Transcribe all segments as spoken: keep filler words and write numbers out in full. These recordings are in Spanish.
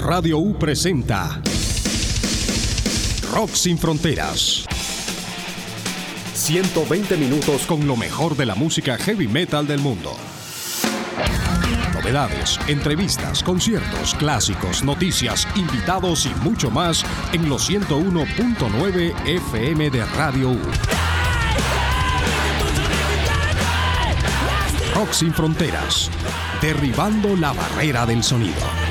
Radio U presenta Rock Sin Fronteras. ciento veinte minutos con lo mejor de la música heavy metal del mundo. Novedades, entrevistas, conciertos, clásicos, noticias, invitados y mucho más en los ciento uno punto nueve F M de Radio U. Rock Sin Fronteras, derribando la barrera del sonido.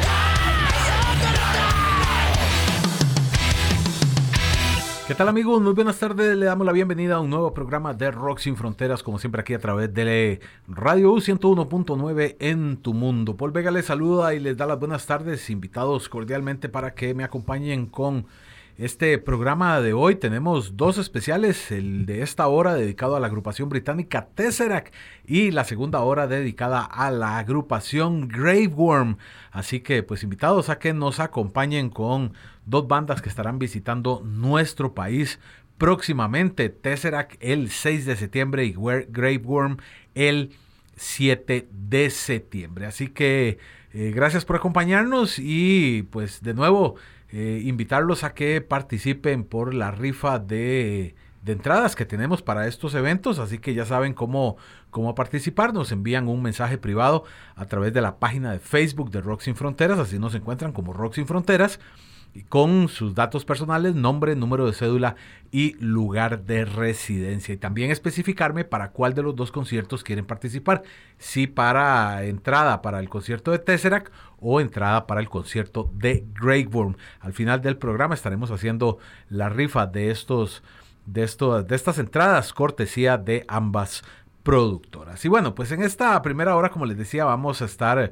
¿Qué tal, amigos? Muy buenas tardes, le damos la bienvenida a un nuevo programa de Rock Sin Fronteras, como siempre aquí a través de Radio U ciento uno punto nueve en tu mundo. Paul Vega les saluda y les da las buenas tardes, invitados cordialmente para que me acompañen con este programa de hoy. Tenemos dos especiales, el de esta hora dedicado a la agrupación británica Tesseract y la segunda hora dedicada a la agrupación Graveworm. Así que pues invitados a que nos acompañen con dos bandas que estarán visitando nuestro país próximamente. Tesseract el seis de septiembre y Graveworm el siete de septiembre. Así que eh, gracias por acompañarnos y pues de nuevo Eh, invitarlos a que participen por la rifa de, de entradas que tenemos para estos eventos, así que ya saben cómo, cómo participar. Nos envían un mensaje privado a través de la página de Facebook de Rock Sin Fronteras, así nos encuentran como Rock Sin Fronteras, y con sus datos personales, nombre, número de cédula y lugar de residencia. Y también especificarme para cuál de los dos conciertos quieren participar. Si para entrada para el concierto de Tesseract o entrada para el concierto de Graveworm. Al final del programa estaremos haciendo la rifa de estos, de estos, de estas entradas, cortesía de ambas productoras. Y bueno, pues en esta primera hora, como les decía, vamos a estar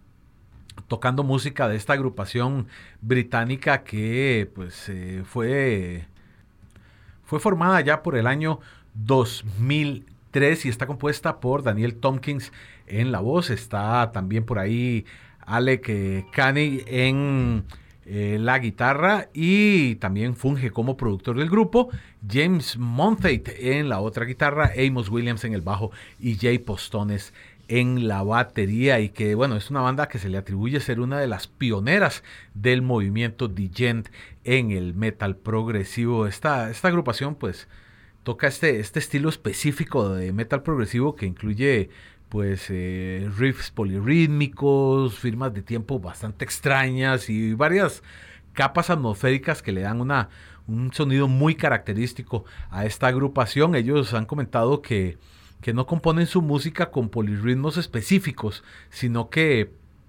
tocando música de esta agrupación británica que pues eh, fue, fue formada ya por el año dos mil tres y está compuesta por Daniel Tompkins en la voz. Está también por ahí Alec eh, Caney en eh, la guitarra y también funge como productor del grupo. James Monteith en la otra guitarra, Amos Williams en el bajo y Jay Postones en la batería, y que bueno, es una banda que se le atribuye ser una de las pioneras del movimiento Djent en el metal progresivo. Esta, esta agrupación pues toca este, este estilo específico de metal progresivo que incluye pues eh, riffs polirrítmicos, firmas de tiempo bastante extrañas y varias capas atmosféricas que le dan una, un sonido muy característico a esta agrupación. Ellos han comentado que que no componen su música con polirritmos específicos, sino que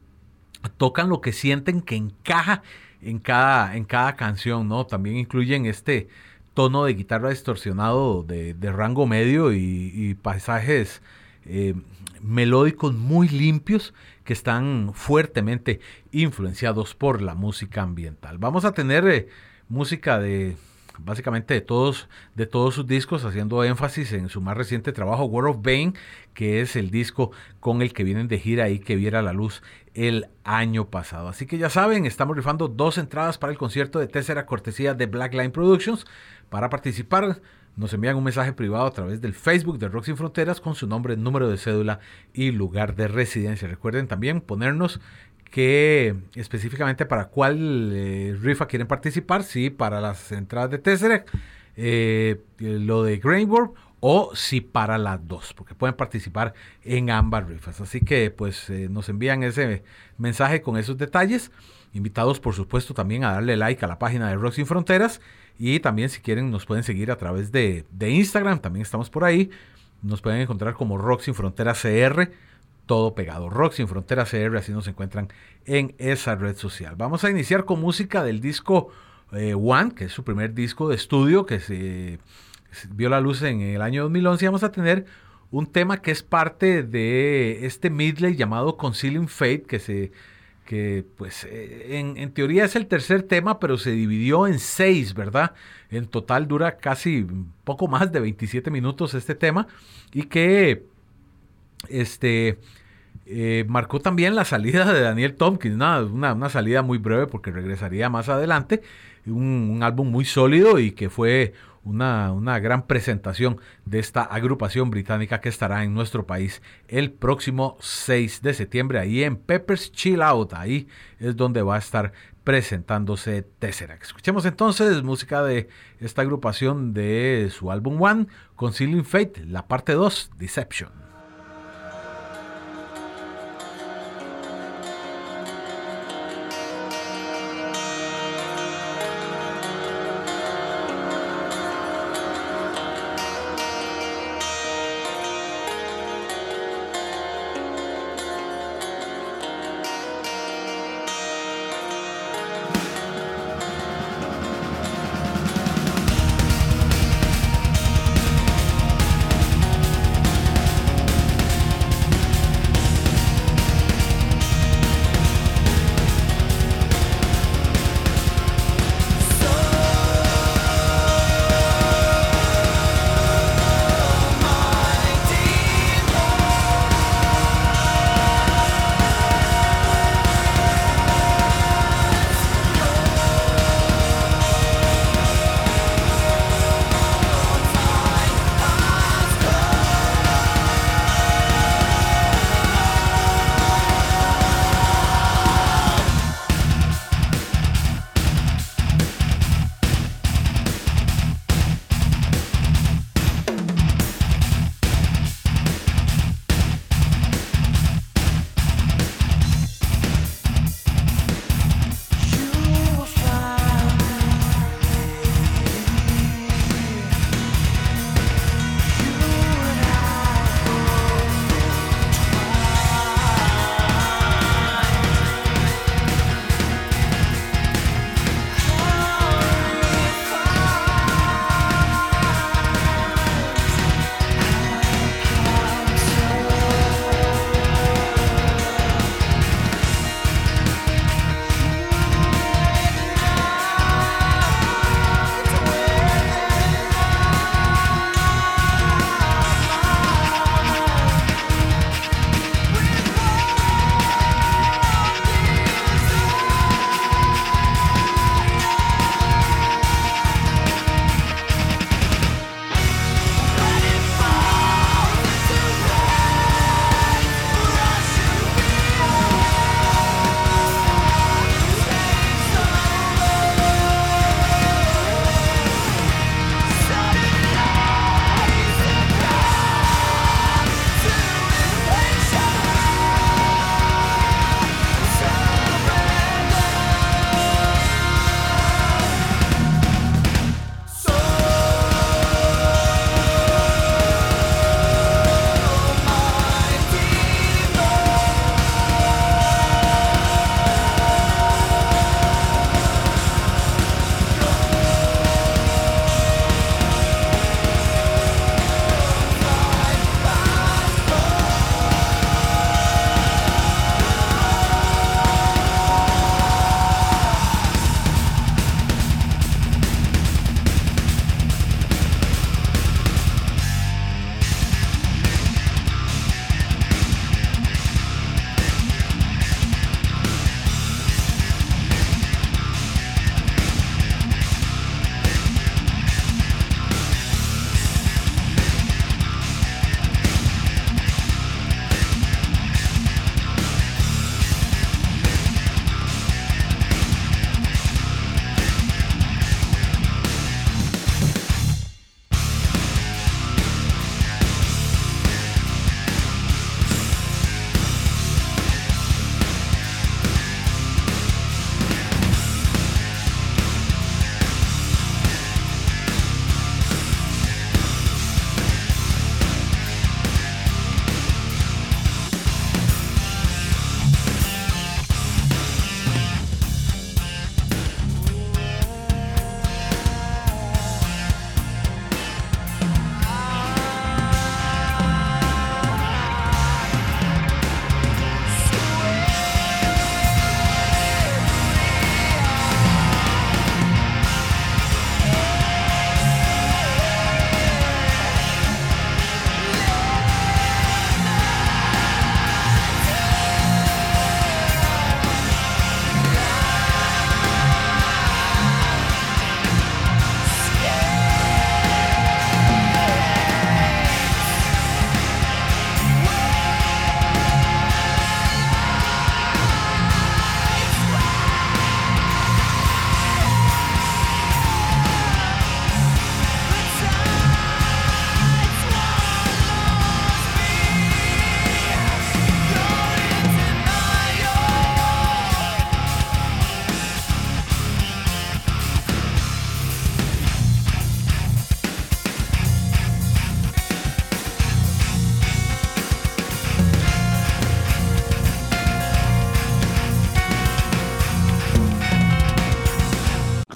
tocan lo que sienten que encaja en cada, en cada canción, ¿no? También incluyen este tono de guitarra distorsionado de, de rango medio y, y pasajes eh, melódicos muy limpios que están fuertemente influenciados por la música ambiental. Vamos a tener eh, música de básicamente de todos, de todos sus discos, haciendo énfasis en su más reciente trabajo, World of Bane, que es el disco con el que vienen de gira y que viera la luz el año pasado. Así que ya saben, estamos rifando dos entradas para el concierto de Tesseract, cortesía de Black Line Productions. Para participar, nos envían un mensaje privado a través del Facebook de Rock Sin Fronteras con su nombre, número de cédula y lugar de residencia. Recuerden también ponernos que específicamente para cuál eh, rifa quieren participar, si para las entradas de Tesseract, eh, lo de Graveworm, o si para las dos, porque pueden participar en ambas rifas. Así que pues eh, nos envían ese mensaje con esos detalles. Invitados por supuesto también a darle like a la página de Rock Sin Fronteras, y también si quieren nos pueden seguir a través de, de Instagram, también estamos por ahí. Nos pueden encontrar como Rock Sin Fronteras C R, todo pegado, Rock Sin Fronteras C R, así nos encuentran en esa red social. Vamos a iniciar con música del disco eh, One, que es su primer disco de estudio que se, se vio la luz en el año dos mil once, y vamos a tener un tema que es parte de este medley llamado Concealing Fate, que se que pues eh, en, en teoría es el tercer tema, pero se dividió en seis, ¿verdad? En total dura casi poco más de veintisiete minutos este tema, y que este eh, marcó también la salida de Daniel Tompkins, una, una, una salida muy breve porque regresaría más adelante, un, un álbum muy sólido y que fue una, una gran presentación de esta agrupación británica que estará en nuestro país el próximo seis de septiembre, ahí en Pepper's Chill Out. Ahí es donde va a estar presentándose Tesseract. Escuchemos entonces música de esta agrupación de su álbum One, Concealing Fate, la parte dos, Deception.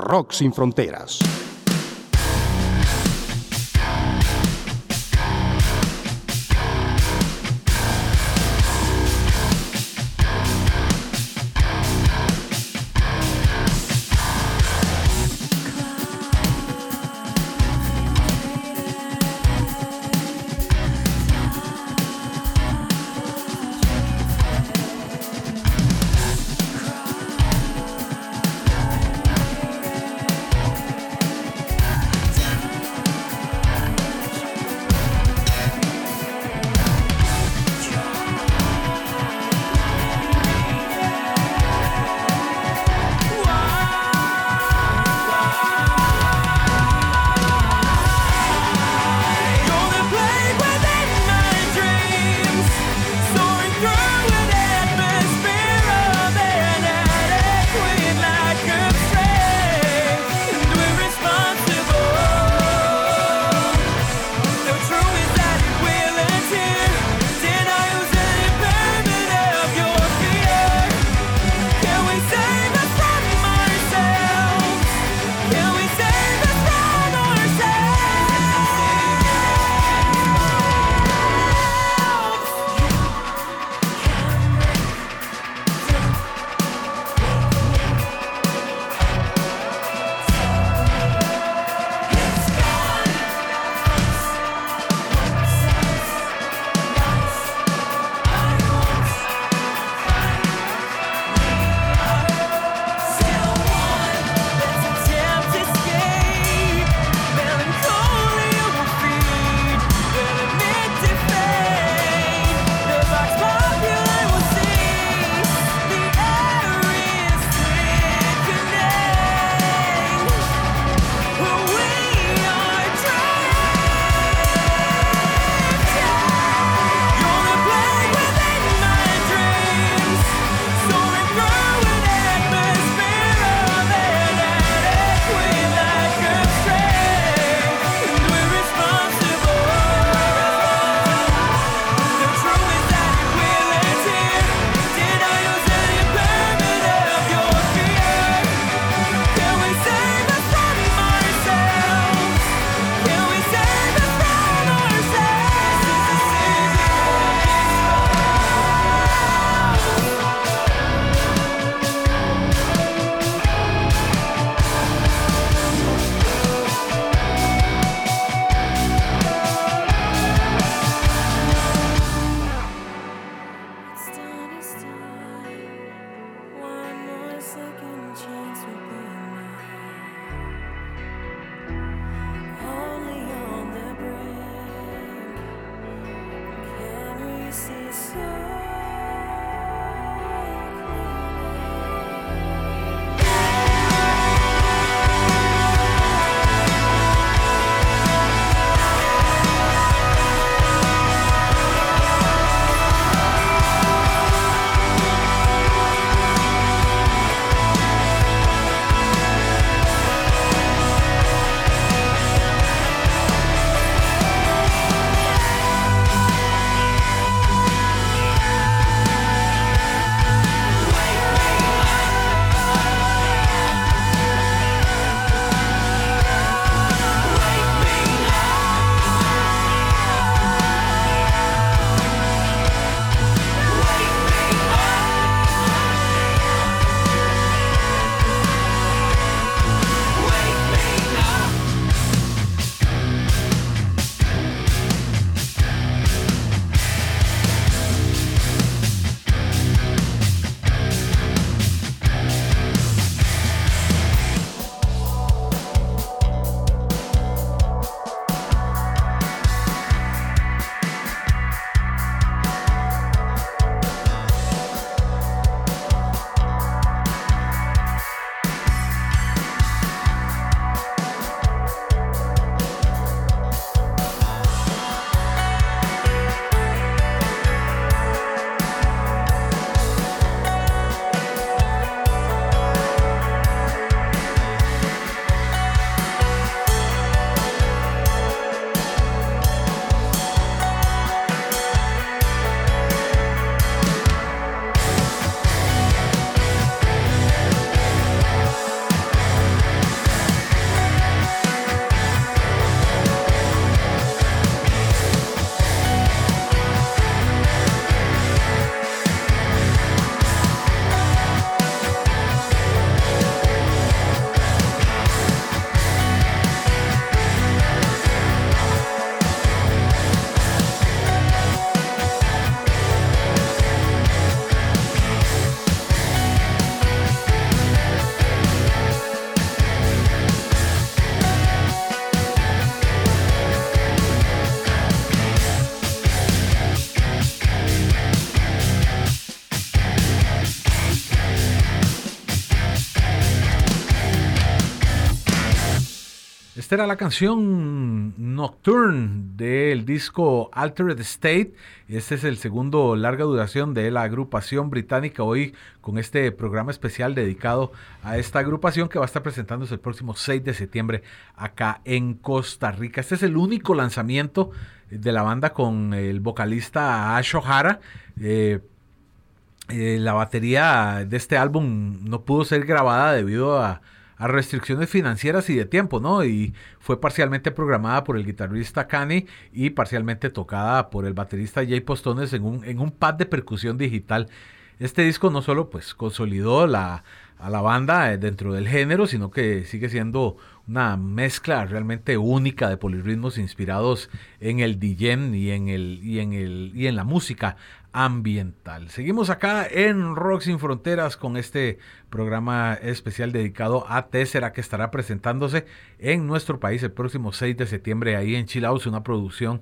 Rock Sin Fronteras. Esta era la canción Nocturne del disco Altered State. Este es el segundo larga duración de la agrupación británica. Hoy con este programa especial dedicado a esta agrupación que va a estar presentándose el próximo seis de septiembre acá en Costa Rica. Este es el único lanzamiento de la banda con el vocalista Ash O'Hara. Eh, eh, la batería de este álbum no pudo ser grabada debido a a restricciones financieras y de tiempo, ¿no? Y fue parcialmente programada por el guitarrista Kanye y parcialmente tocada por el baterista Jay Postones en un, en un pad de percusión digital. Este disco no solo pues consolidó la, a la banda dentro del género, sino que sigue siendo una mezcla realmente única de polirritmos inspirados en el D J y en el y en el y en la música ambiental. Seguimos acá en Rock Sin Fronteras con este programa especial dedicado a Tesseract, que estará presentándose en nuestro país el próximo seis de septiembre ahí en Chill House, una producción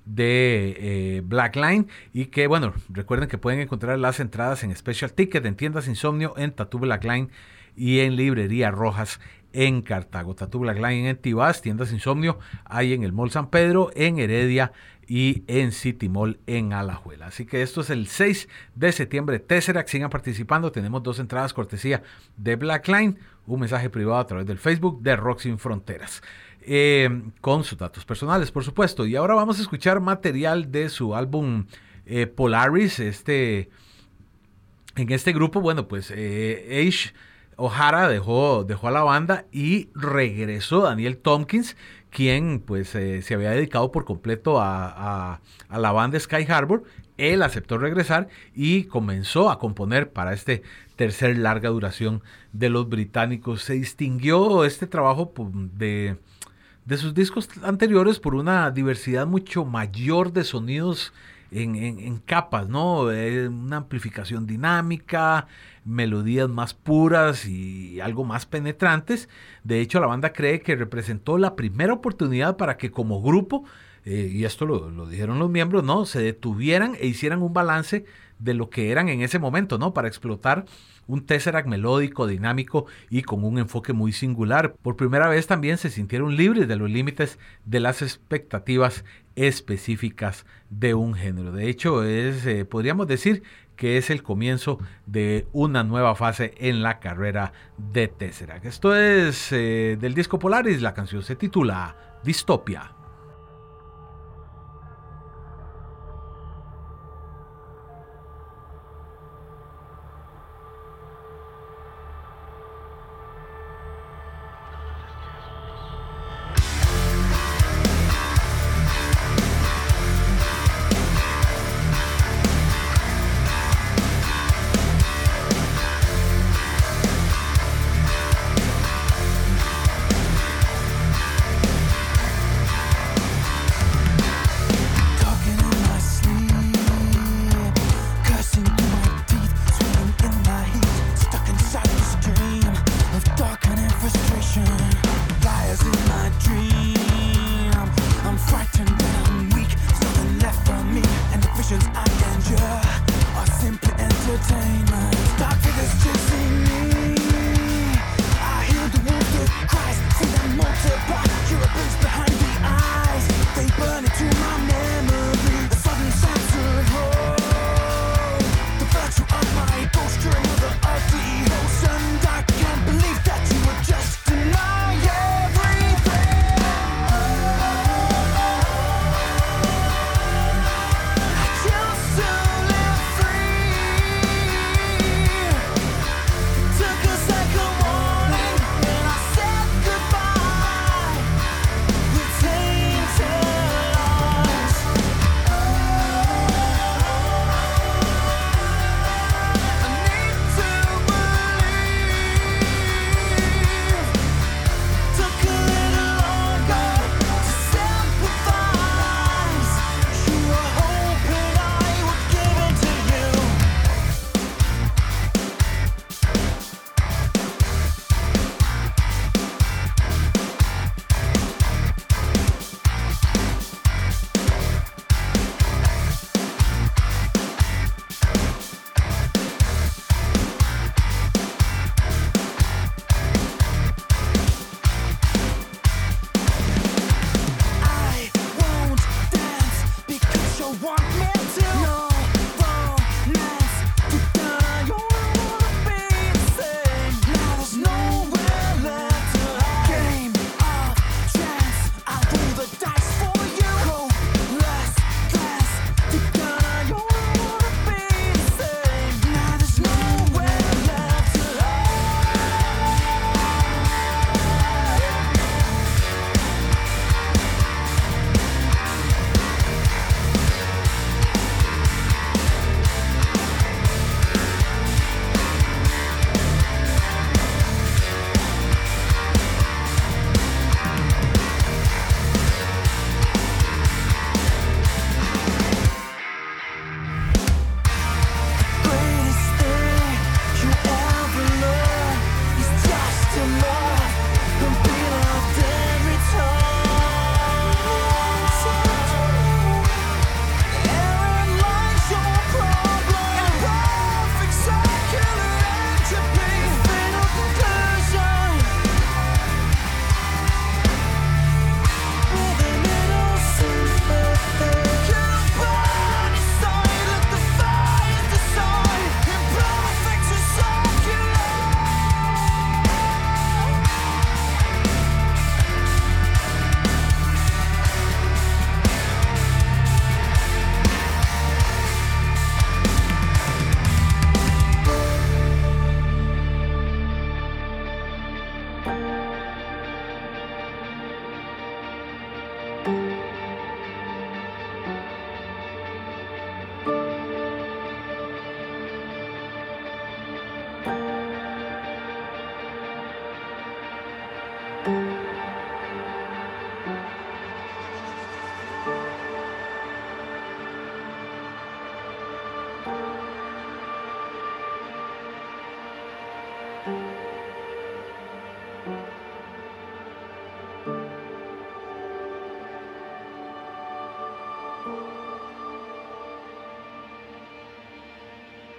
de eh, Black Line, y que bueno, recuerden que pueden encontrar las entradas en Special Ticket, en Tiendas Insomnio, en Tattoo Black Line y en Librería Rojas en Cartago. Tattoo Black Line en Tibás, Tiendas Insomnio hay en el Mall San Pedro, en Heredia y en City Mall en Alajuela. Así que esto es el seis de septiembre. Tesseract, sigan participando. Tenemos dos entradas cortesía de Black Line, un mensaje privado a través del Facebook de Rock Sin Fronteras, eh, con sus datos personales, por supuesto. Y ahora vamos a escuchar material de su álbum eh, Polaris. Este, en este grupo, bueno, pues eh, Ash O'Hara dejó, dejó a la banda y regresó Daniel Tompkins, quien pues eh, se había dedicado por completo a, a, a la banda Sky Harbor. Él aceptó regresar y comenzó a componer para este tercer larga duración de los británicos. Se distinguió este trabajo de, de sus discos anteriores por una diversidad mucho mayor de sonidos en, en, en capas, ¿no? Eh, una amplificación dinámica, melodías más puras y algo más penetrantes. De hecho, la banda cree que representó la primera oportunidad para que como grupo, eh, y esto lo, lo dijeron los miembros, ¿no?, se detuvieran e hicieran un balance de lo que eran en ese momento, ¿no?, para explotar un Tesseract melódico, dinámico y con un enfoque muy singular. Por primera vez también se sintieron libres de los límites de las expectativas específicas de un género. De hecho, es, eh, podríamos decir que es el comienzo de una nueva fase en la carrera de Tesseract. Esto es eh, del disco Polaris. La canción se titula Dystopia.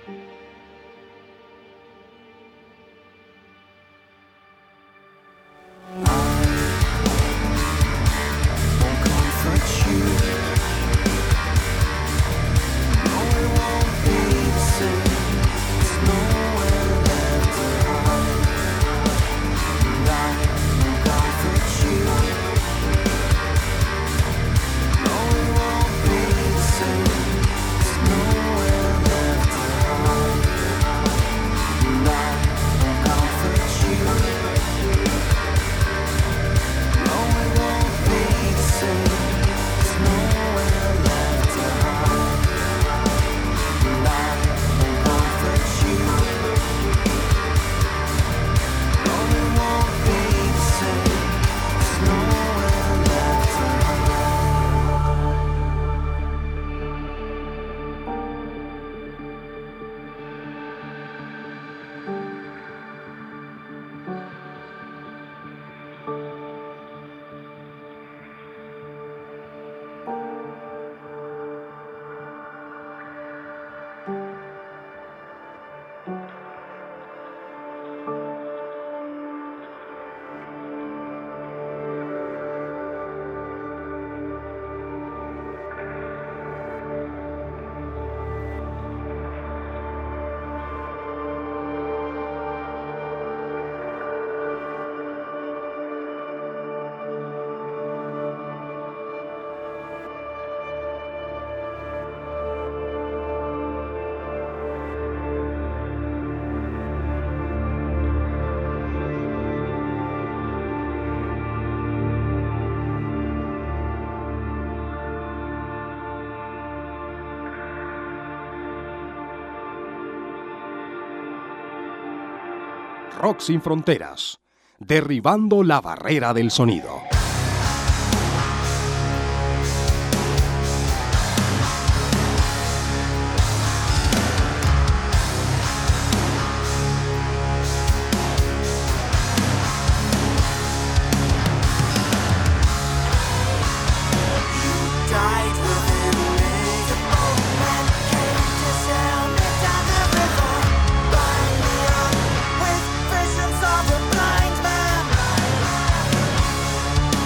Rock Sin Fronteras, derribando la barrera del sonido. Visions of a blind man.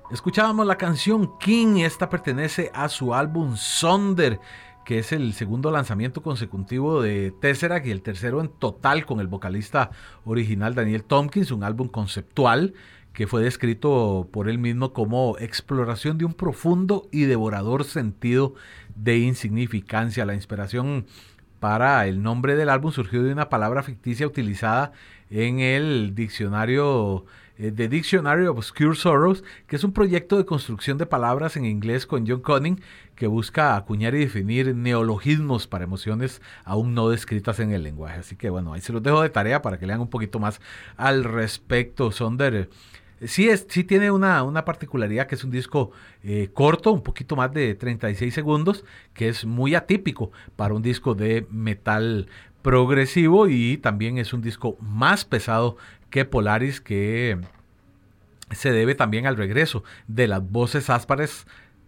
Escuchábamos la canción King, esta pertenece a su álbum Sonder, que es el segundo lanzamiento consecutivo de Tesseract y el tercero en total con el vocalista original Daniel Tompkins, un álbum conceptual que fue descrito por él mismo como exploración de un profundo y devorador sentido de insignificancia. La inspiración para el nombre del álbum surgió de una palabra ficticia utilizada en el diccionario eh, The Dictionary of Obscure Sorrows, que es un proyecto de construcción de palabras en inglés con John Cunning que busca acuñar y definir neologismos para emociones aún no descritas en el lenguaje. Así que bueno, ahí se los dejo de tarea para que lean un poquito más al respecto. Sonder eh, Sí, es, sí tiene una, una particularidad, que es un disco eh, corto, un poquito más de treinta y seis segundos, que es muy atípico para un disco de metal progresivo, y también es un disco más pesado que Polaris, que se debe también al regreso de las voces ásperas,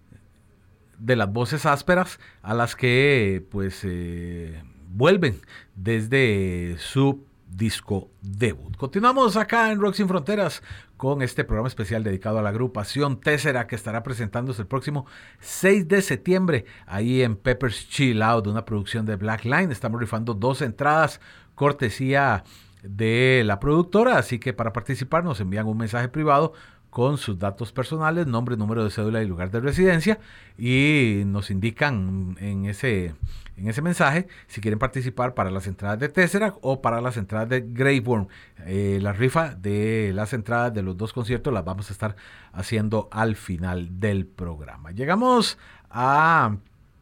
de las voces ásperas a las que pues eh, vuelven desde su disco debut. Continuamos acá en Rock Sin Fronteras con este programa especial dedicado a la agrupación Tesseract, que estará presentándose el próximo seis de septiembre ahí en Pepper's Chill Out, una producción de Black Line. Estamos rifando dos entradas cortesía de la productora, así que para participar nos envían un mensaje privado con sus datos personales, nombre, número de cédula y lugar de residencia, y nos indican en ese, en ese mensaje si quieren participar para las entradas de Tesseract o para las entradas de Greyworm. Eh, la rifa de las entradas de los dos conciertos las vamos a estar haciendo al final del programa. Llegamos a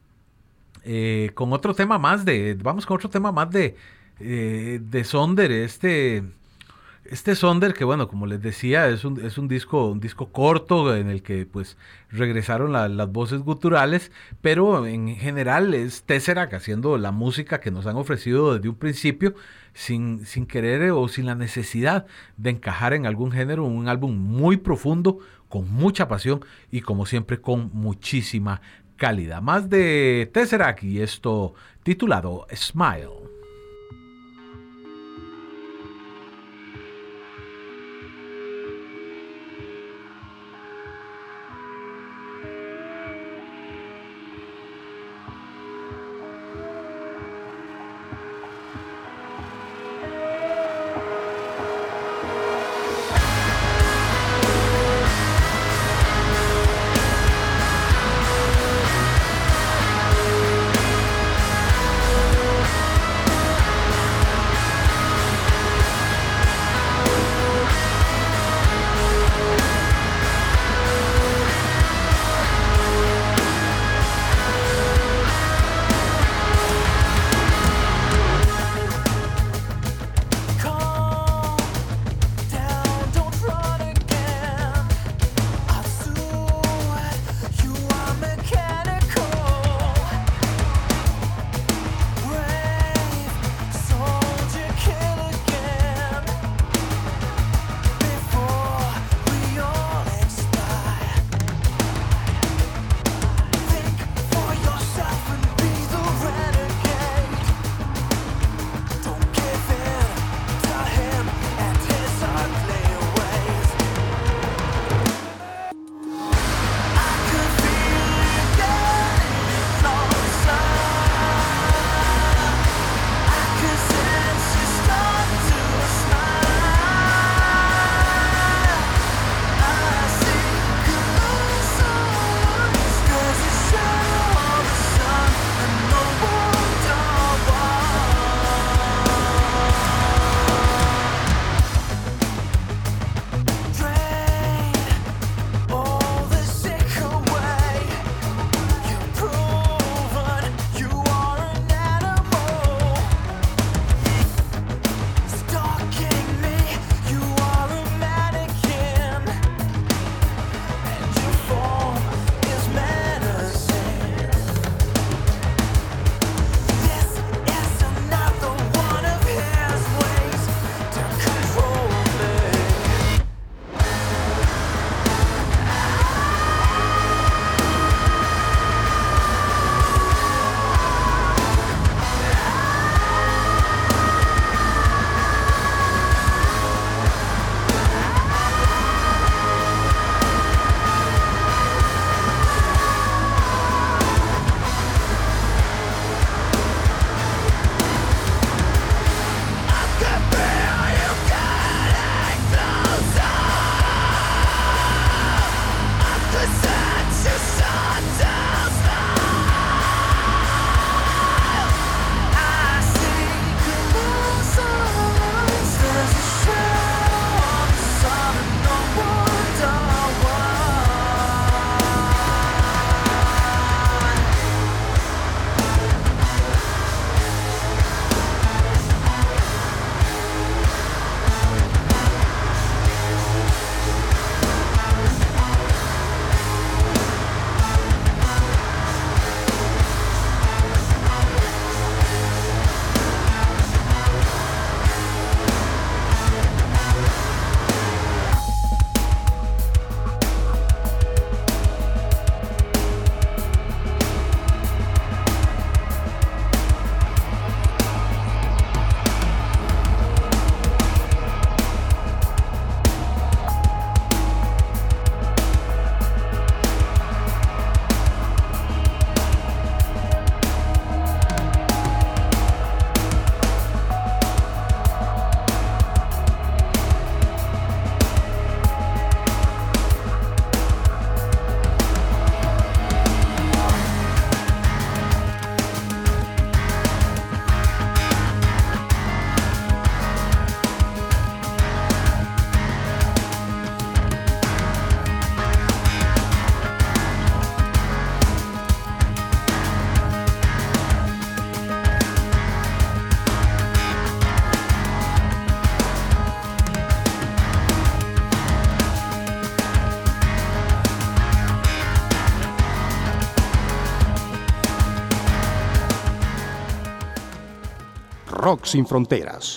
eh, con otro tema más de, vamos con otro tema más de, eh, de Sonder, este... Este Sonder, que bueno, como les decía, es un, es un disco, un disco corto en el que pues regresaron la, las voces guturales, pero en general es Tesseract haciendo la música que nos han ofrecido desde un principio, sin, sin querer o sin la necesidad de encajar en algún género. Un álbum muy profundo, con mucha pasión y como siempre con muchísima calidad. Más de Tesseract y esto titulado Smile. Rock Sin Fronteras.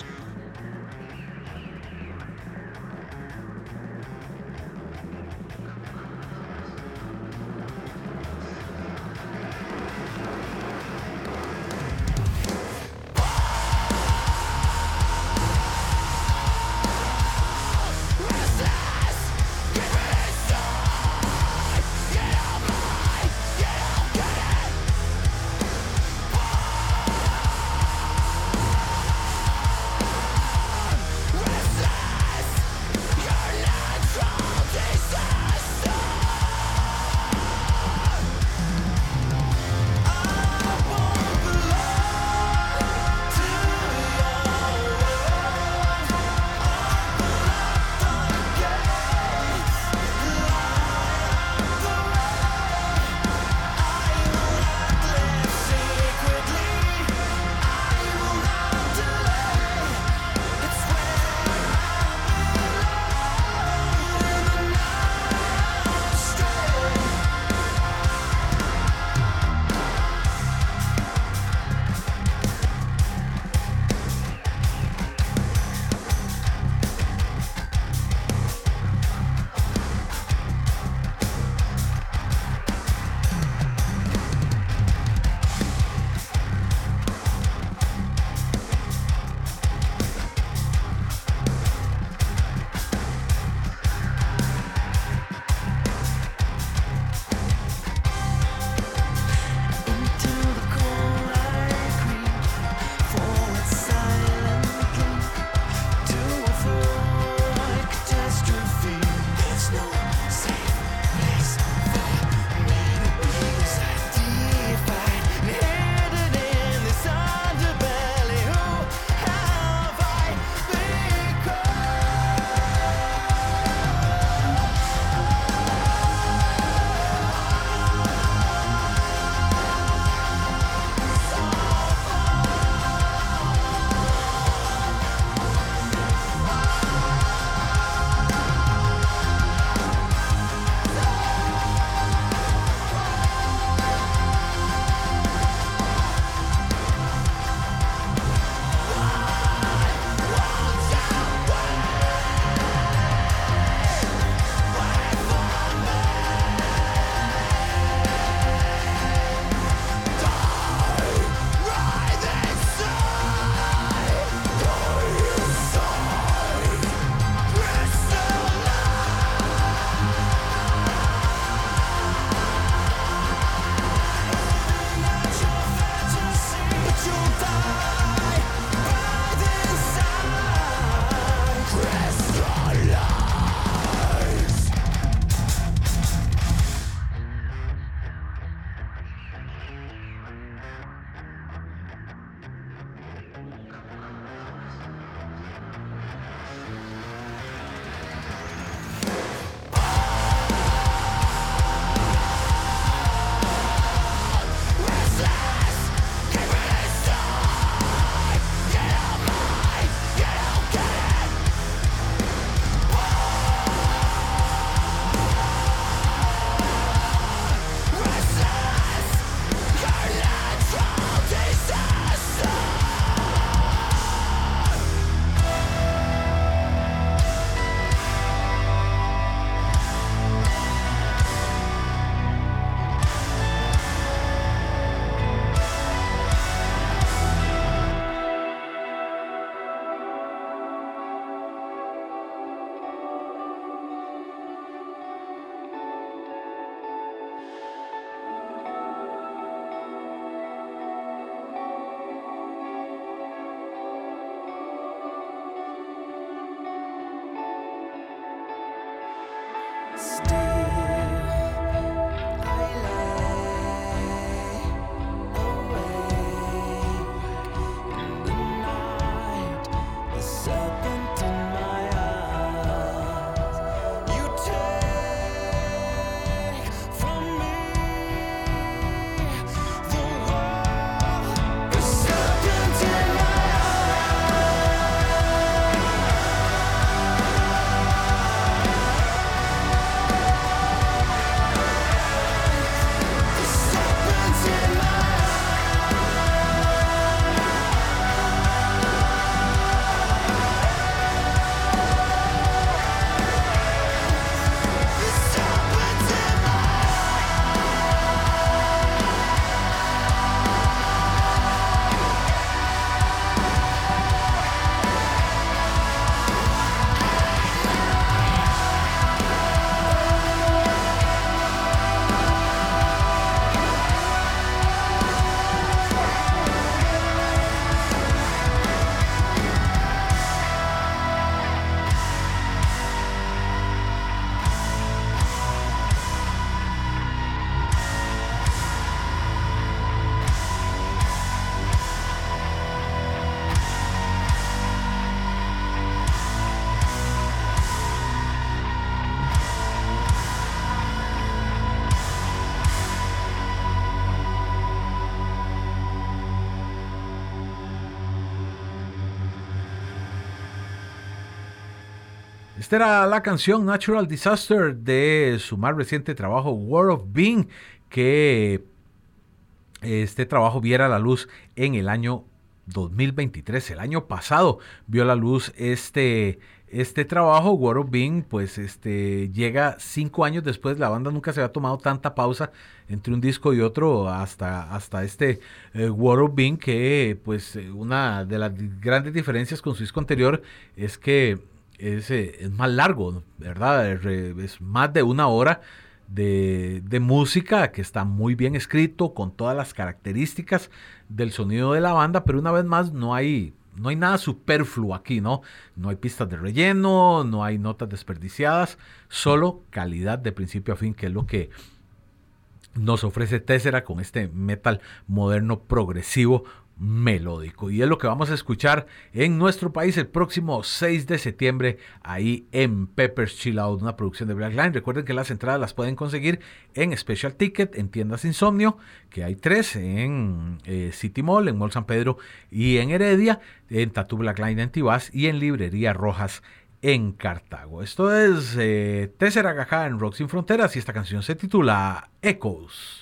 Esta era la canción Natural Disaster de su más reciente trabajo World of Being, que este trabajo viera la luz en el año dos mil veintitrés. El año pasado vio la luz este, este trabajo. World of Being pues este, llega cinco años después. La banda nunca se había tomado tanta pausa entre un disco y otro hasta, hasta este eh, World of Being, que pues una de las grandes diferencias con su disco anterior es que es, eh, es más largo, ¿verdad? Es, es más de una hora De, de música, que está muy bien escrito, con todas las características del sonido de la banda, pero una vez más no hay, no hay nada superfluo aquí, ¿no? No hay pistas de relleno, no hay notas desperdiciadas, solo calidad de principio a fin, que es lo que nos ofrece Tesseract con este metal moderno progresivo melódico, y es lo que vamos a escuchar en nuestro país el próximo seis de septiembre ahí en Pepper's Chill Out, una producción de Black Line. Recuerden que las entradas las pueden conseguir en Special Ticket, en tiendas Insomnio, que hay tres, en eh, City Mall, en Mall San Pedro y en Heredia, en Tattoo Black Line en Tibás y en Librería Rojas en Cartago. Esto es eh, Tesseract acá en Rock Sin Fronteras, y esta canción se titula Echoes.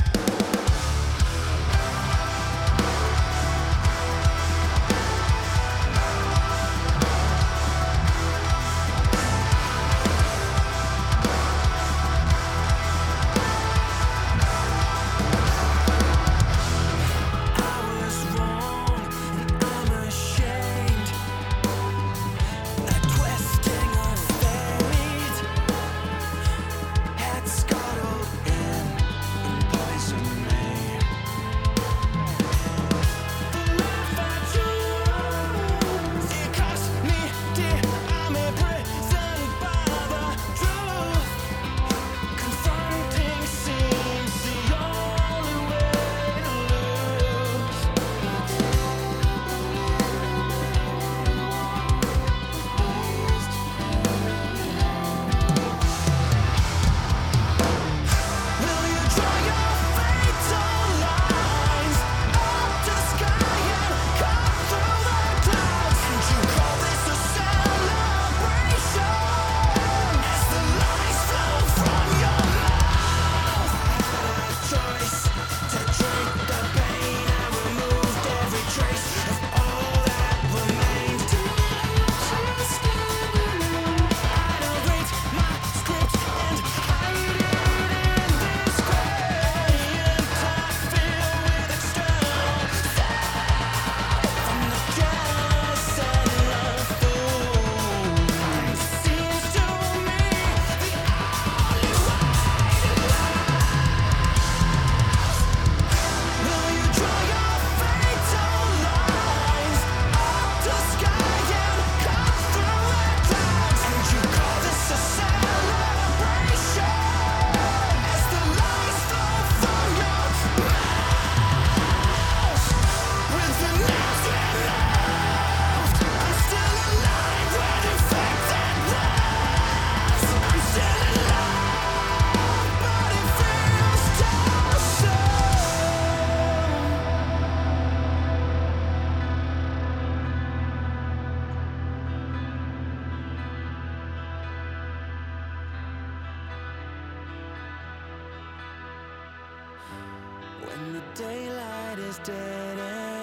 When the daylight is dead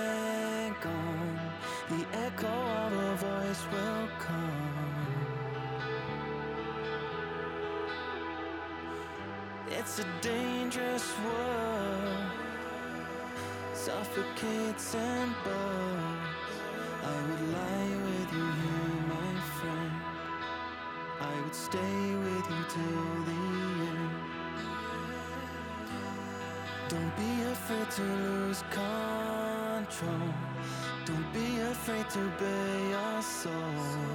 and gone, the echo of a voice will come. It's a dangerous world, suffocates and burns. I would lie with you here, my friend. I would stay with you till the end. Don't be afraid to lose control. Don't be afraid to bare your soul.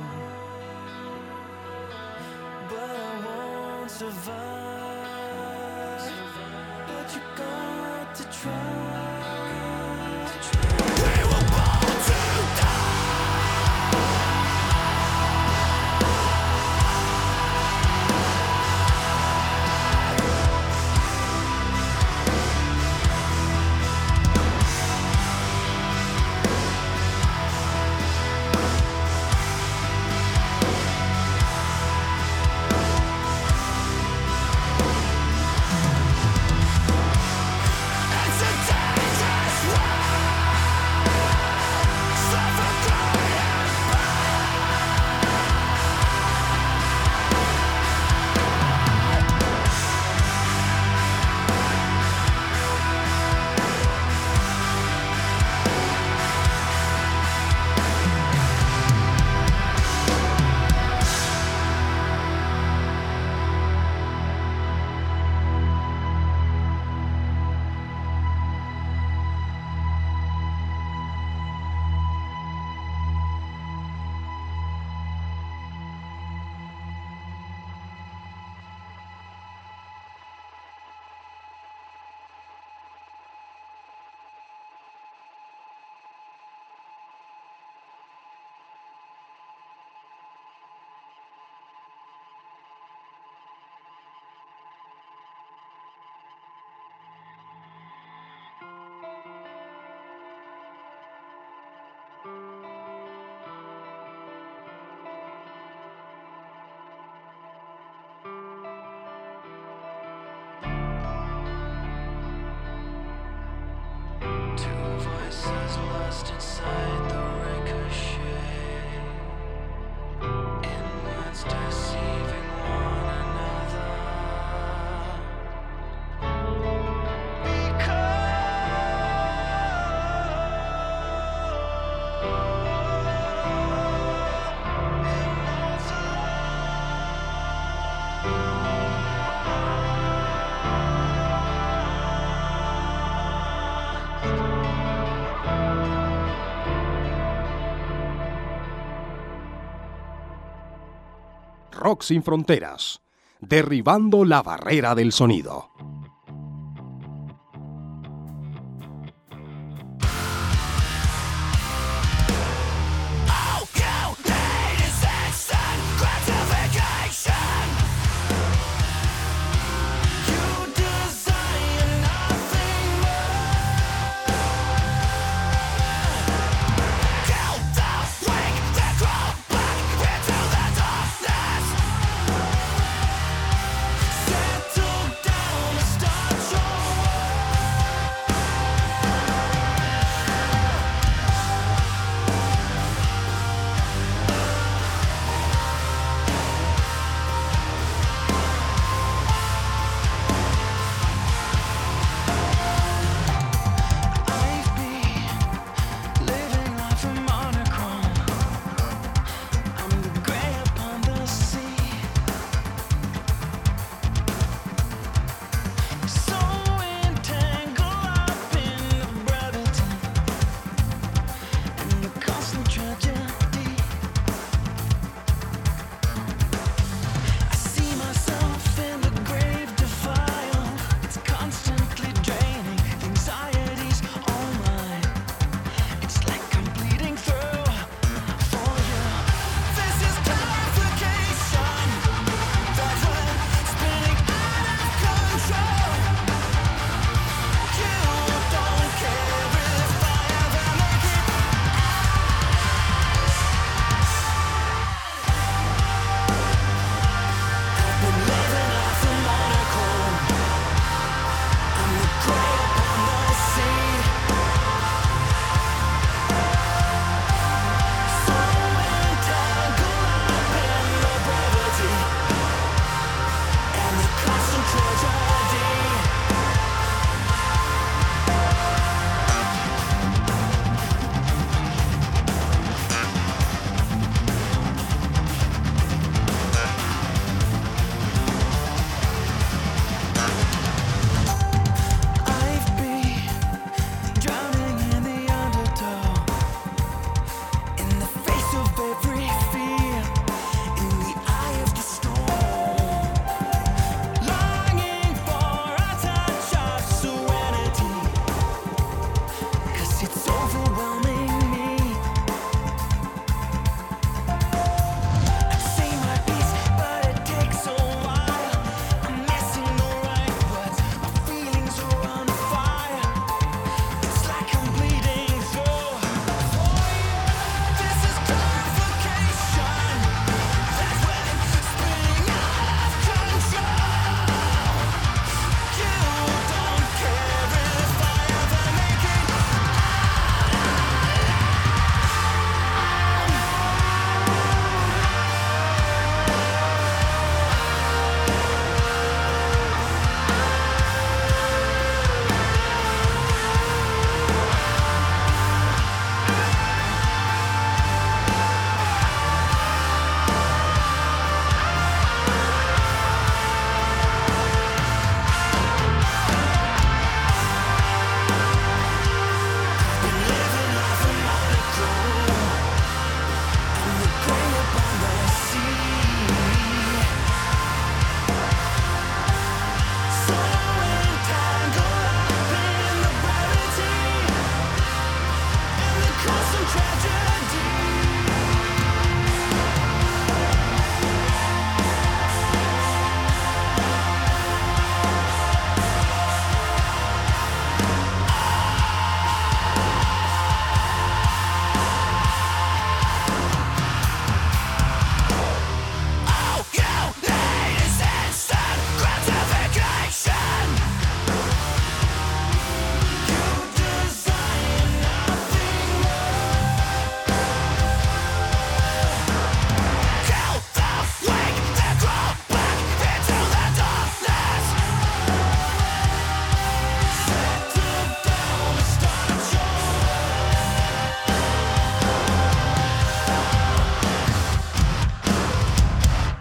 But I won't survive. But you got to try. We were born to die. lost inside the ricochet, inwards deceiving one another. Rock Sin Fronteras, derribando la barrera del sonido. Settle down.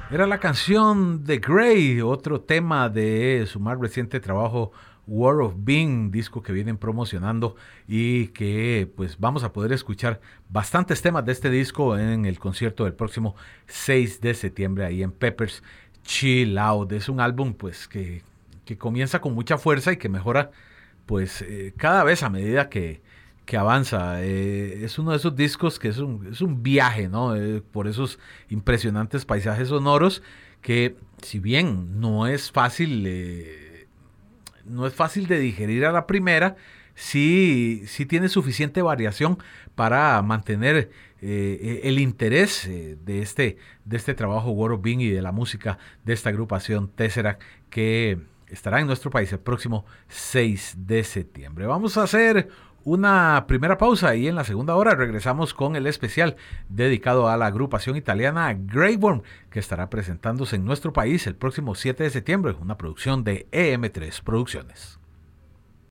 Era la canción de Grey, otro tema de su más reciente trabajo War of Being, disco que vienen promocionando y que pues vamos a poder escuchar bastantes temas de este disco en el concierto del próximo seis de septiembre ahí en Peppers Chill Out. Es un álbum pues que, que comienza con mucha fuerza y que mejora pues eh, cada vez a medida que, que avanza. Eh, es uno de esos discos que es un, es un viaje, ¿no? Eh, por esos impresionantes paisajes sonoros que si bien no es fácil, eh, no es fácil de digerir a la primera, sí, sí tiene suficiente variación para mantener eh, el interés eh, de, este, de este trabajo War of Being y de la música de esta agrupación Tesseract que estará en nuestro país el próximo seis de septiembre. Vamos a hacer una primera pausa y en la segunda hora regresamos con el especial dedicado a la agrupación italiana Grey Worm, que estará presentándose en nuestro país el próximo siete de septiembre, una producción de E M tres Producciones.